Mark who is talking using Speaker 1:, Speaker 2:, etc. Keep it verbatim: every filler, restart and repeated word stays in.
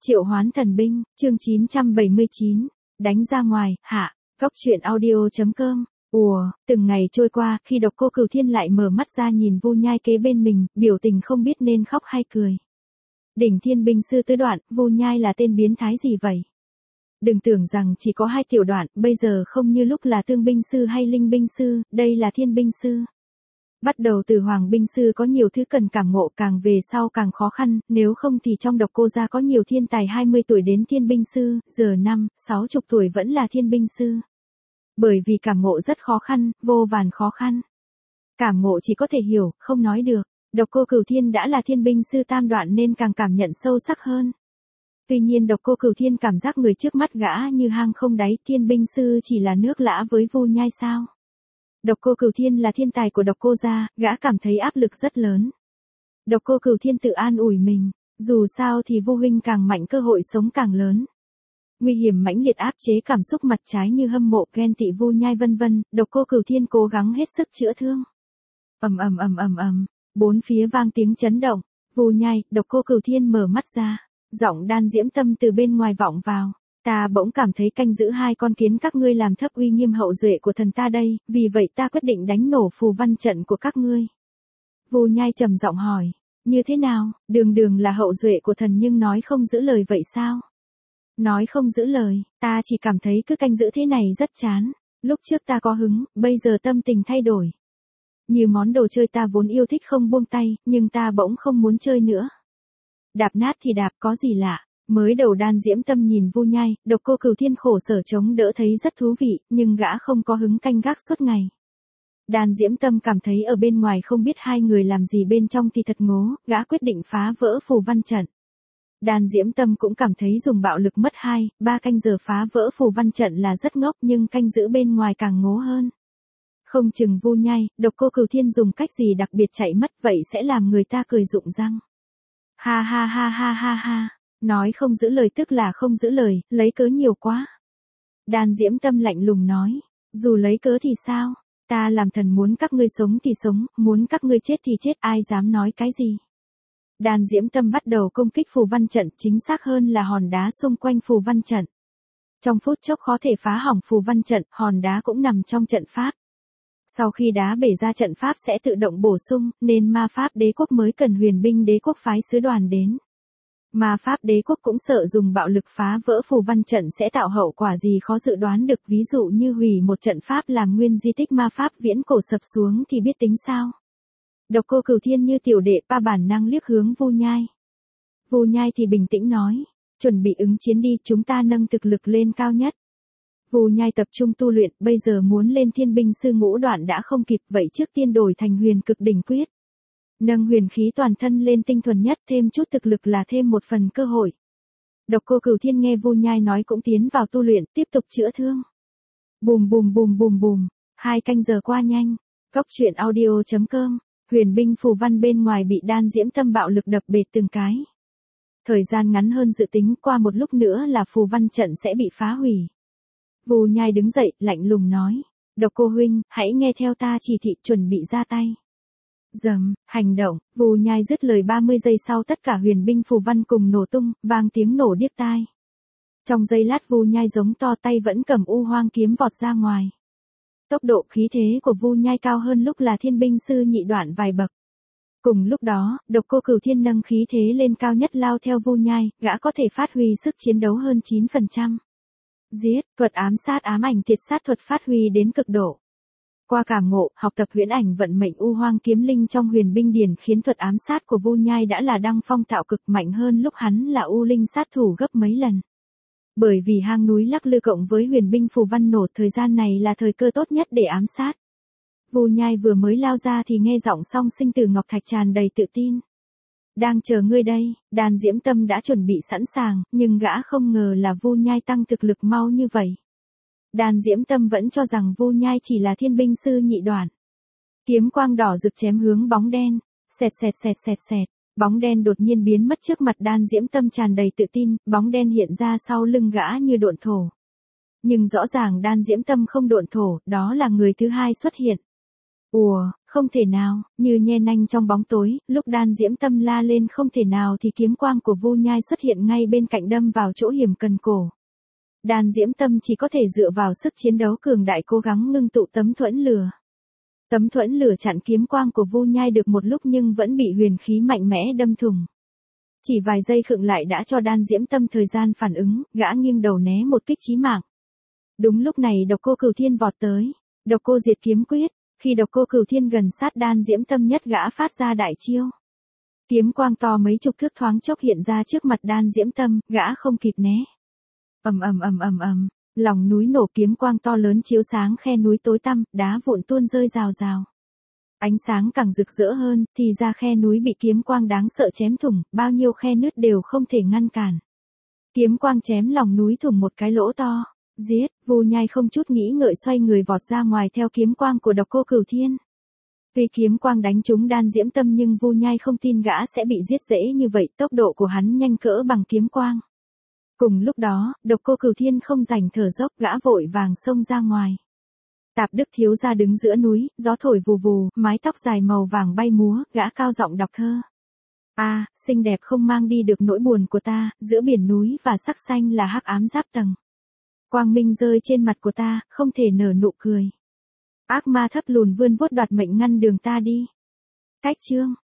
Speaker 1: Triệu hoán thần binh, chương chín trăm bảy mươi chín, đánh ra ngoài, hạ, góc truyện audio.com. Ùa, từng ngày trôi qua, khi Độc Cô Cửu Thiên lại mở mắt ra nhìn Vu Nhai kế bên mình, biểu tình không biết nên khóc hay cười. Đỉnh Thiên Binh Sư tứ đoạn, Vu Nhai là tên biến thái gì vậy? Đừng tưởng rằng chỉ có hai tiểu đoạn, bây giờ không như lúc là Tương Binh Sư hay Linh Binh Sư, đây là Thiên Binh Sư. Bắt đầu từ Hoàng Binh Sư có nhiều thứ cần cảm ngộ, càng về sau càng khó khăn, nếu không thì trong Độc Cô gia có nhiều thiên tài hai mươi tuổi đến Thiên Binh Sư, giờ năm, sáu mươi tuổi vẫn là Thiên Binh Sư. Bởi vì cảm ngộ rất khó khăn, vô vàn khó khăn. Cảm ngộ chỉ có thể hiểu, không nói được. Độc Cô Cửu Thiên đã là Thiên Binh Sư tam đoạn nên càng cảm nhận sâu sắc hơn. Tuy nhiên Độc Cô Cửu Thiên cảm giác người trước mắt gã như hang không đáy, Thiên Binh Sư chỉ là nước lã với Vu Nhai sao? Độc Cô Cửu Thiên là thiên tài của Độc Cô gia, gã cảm thấy áp lực rất lớn. Độc Cô Cửu Thiên tự an ủi mình, dù sao thì Vu huynh càng mạnh cơ hội sống càng lớn. Nguy hiểm mãnh liệt áp chế cảm xúc mặt trái như hâm mộ, ghen tị, Vu Nhai vân vân, Độc Cô Cửu Thiên cố gắng hết sức chữa thương. Ầm ầm ầm ầm ầm, bốn phía vang tiếng chấn động, Vu Nhai, Độc Cô Cửu Thiên mở mắt ra, giọng Đan Diễm Tâm từ bên ngoài vọng vào. Ta bỗng cảm thấy canh giữ hai con kiến các ngươi làm thấp uy nghiêm hậu duệ của thần ta đây, vì vậy ta quyết định đánh nổ phù văn trận của các ngươi. Vu Nhai trầm giọng hỏi, như thế nào, đường đường là hậu duệ của thần nhưng nói không giữ lời vậy sao? Nói không giữ lời, ta chỉ cảm thấy cứ canh giữ thế này rất chán, lúc trước ta có hứng, bây giờ tâm tình thay đổi. Như món đồ chơi ta vốn yêu thích không buông tay, nhưng ta bỗng không muốn chơi nữa. Đạp nát thì đạp, có gì lạ. Mới đầu Đan Diễm Tâm nhìn Vu Nhai, Độc Cô Cửu Thiên khổ sở chống đỡ thấy rất thú vị, nhưng gã không có hứng canh gác suốt ngày. Đan Diễm Tâm cảm thấy ở bên ngoài không biết hai người làm gì bên trong thì thật ngố, gã quyết định phá vỡ phù văn trận. Đan Diễm Tâm cũng cảm thấy dùng bạo lực mất hai, ba canh giờ phá vỡ phù văn trận là rất ngốc, nhưng canh giữ bên ngoài càng ngố hơn. Không chừng Vu Nhai, Độc Cô Cửu Thiên dùng cách gì đặc biệt chạy mất, vậy sẽ làm người ta cười rụng răng. Ha ha ha ha ha ha. Nói không giữ lời tức là không giữ lời, lấy cớ nhiều quá. Đan Diễm Tâm lạnh lùng nói, dù lấy cớ thì sao, ta làm thần muốn các ngươi sống thì sống, muốn các ngươi chết thì chết, ai dám nói cái gì. Đan Diễm Tâm bắt đầu công kích phù văn trận, chính xác hơn là hòn đá xung quanh phù văn trận. Trong phút chốc khó thể phá hỏng phù văn trận, hòn đá cũng nằm trong trận pháp. Sau khi đá bể ra trận pháp sẽ tự động bổ sung, nên ma pháp đế quốc mới cần huyền binh đế quốc phái sứ đoàn đến. Ma pháp đế quốc cũng sợ dùng bạo lực phá vỡ phù văn trận sẽ tạo hậu quả gì khó dự đoán được, ví dụ như hủy một trận pháp làm nguyên di tích ma pháp viễn cổ sập xuống thì biết tính sao. Độc Cô Cửu Thiên như tiểu đệ pa bản năng liếc hướng Vu Nhai. Vu Nhai thì bình tĩnh nói, chuẩn bị ứng chiến đi, chúng ta nâng thực lực lên cao nhất. Vu Nhai tập trung tu luyện, bây giờ muốn lên Thiên Binh Sư ngũ đoạn đã không kịp, vậy trước tiên đổi thành huyền cực đỉnh quyết. Nâng huyền khí toàn thân lên tinh thuần nhất, thêm chút thực lực là thêm một phần cơ hội. Độc Cô Cửu Thiên nghe Vu Nhai nói cũng tiến vào tu luyện, tiếp tục chữa thương. Bùm bùm bùm bùm bùm, hai canh giờ qua nhanh. Góc truyện audio.com, huyền binh phù văn bên ngoài bị Đan Diễm Tâm bạo lực đập bệt từng cái. Thời gian ngắn hơn dự tính, qua một lúc nữa là phù văn trận sẽ bị phá hủy. Vu Nhai đứng dậy, lạnh lùng nói, Độc Cô huynh, hãy nghe theo ta chỉ thị, chuẩn bị ra tay. Dầm, hành động, Vu Nhai dứt lời ba mươi giây sau tất cả huyền binh phù văn cùng nổ tung, vang tiếng nổ điếc tai. Trong giây lát Vu Nhai giống to, tay vẫn cầm u hoang kiếm vọt ra ngoài. Tốc độ khí thế của Vu Nhai cao hơn lúc là Thiên Binh Sư nhị đoạn vài bậc. Cùng lúc đó, Độc Cô Cửu Thiên nâng khí thế lên cao nhất lao theo Vu Nhai, gã có thể phát huy sức chiến đấu hơn chín phần trăm. Giết, thuật ám sát ám ảnh thiệt sát thuật phát huy đến cực độ. Qua cảm ngộ, học tập huyễn ảnh vận mệnh u hoang kiếm linh trong huyền binh điển khiến thuật ám sát của Vu Nhai đã là đăng phong tạo cực, mạnh hơn lúc hắn là u linh sát thủ gấp mấy lần. Bởi vì hang núi lắc lư cộng với huyền binh phù văn nổ, thời gian này là thời cơ tốt nhất để ám sát. Vu Nhai vừa mới lao ra thì nghe giọng Song Sinh từ Ngọc Thạch tràn đầy tự tin. Đang chờ ngươi đây. Đan Diễm Tâm đã chuẩn bị sẵn sàng, nhưng gã không ngờ là Vu Nhai tăng thực lực mau như vậy. Đan Diễm Tâm vẫn cho rằng Vu Nhai chỉ là Thiên Binh Sư nhị đoạn. Kiếm quang đỏ rực chém hướng bóng đen, xẹt xẹt xẹt xẹt xẹt, bóng đen đột nhiên biến mất trước mặt Đan Diễm Tâm tràn đầy tự tin, bóng đen hiện ra sau lưng gã như độn thổ. Nhưng rõ ràng Đan Diễm Tâm không độn thổ, đó là người thứ hai xuất hiện. Ùa, không thể nào, như nhe nanh trong bóng tối, lúc Đan Diễm Tâm la lên không thể nào thì kiếm quang của Vu Nhai xuất hiện ngay bên cạnh đâm vào chỗ hiểm cần cổ. Đan Diễm Tâm chỉ có thể dựa vào sức chiến đấu cường đại cố gắng ngưng tụ tấm thuẫn lửa. Tấm thuẫn lửa chặn kiếm quang của Vu Nhai được một lúc nhưng vẫn bị huyền khí mạnh mẽ đâm thủng. Chỉ vài giây khựng lại đã cho Đan Diễm Tâm thời gian phản ứng, gã nghiêng đầu né một kích chí mạng. Đúng lúc này Độc Cô Cửu Thiên vọt tới. Độc Cô Diệt Kiếm Quyết. Khi Độc Cô Cửu Thiên gần sát Đan Diễm Tâm nhất gã phát ra đại chiêu. Kiếm quang to mấy chục thước thoáng chốc hiện ra trước mặt Đan Diễm Tâm, gã không kịp né. Ầm ầm ầm ầm ầm, lòng núi nổ, kiếm quang to lớn chiếu sáng khe núi tối tăm, đá vụn tuôn rơi rào rào. Ánh sáng càng rực rỡ hơn, thì ra khe núi bị kiếm quang đáng sợ chém thủng, bao nhiêu khe nứt đều không thể ngăn cản. Kiếm quang chém lòng núi thủng một cái lỗ to. Giết, Vu Nhai không chút nghĩ ngợi xoay người vọt ra ngoài theo kiếm quang của Độc Cô Cửu Thiên. Tuy kiếm quang đánh trúng Đan Diễm Tâm nhưng Vu Nhai không tin gã sẽ bị giết dễ như vậy, tốc độ của hắn nhanh cỡ bằng kiếm quang. Cùng lúc đó, Độc Cô Cửu Thiên không rảnh thở dốc, gã vội vàng xông ra ngoài. Tạp Đức thiếu gia đứng giữa núi, gió thổi vù vù, mái tóc dài màu vàng bay múa, gã cao giọng đọc thơ. A, à, xinh đẹp không mang đi được nỗi buồn của ta, giữa biển núi và sắc xanh là hắc ám giáp tầng. Quang minh rơi trên mặt của ta, không thể nở nụ cười. Ác ma thấp lùn vươn vuốt đoạt mệnh ngăn đường ta đi. Cách chương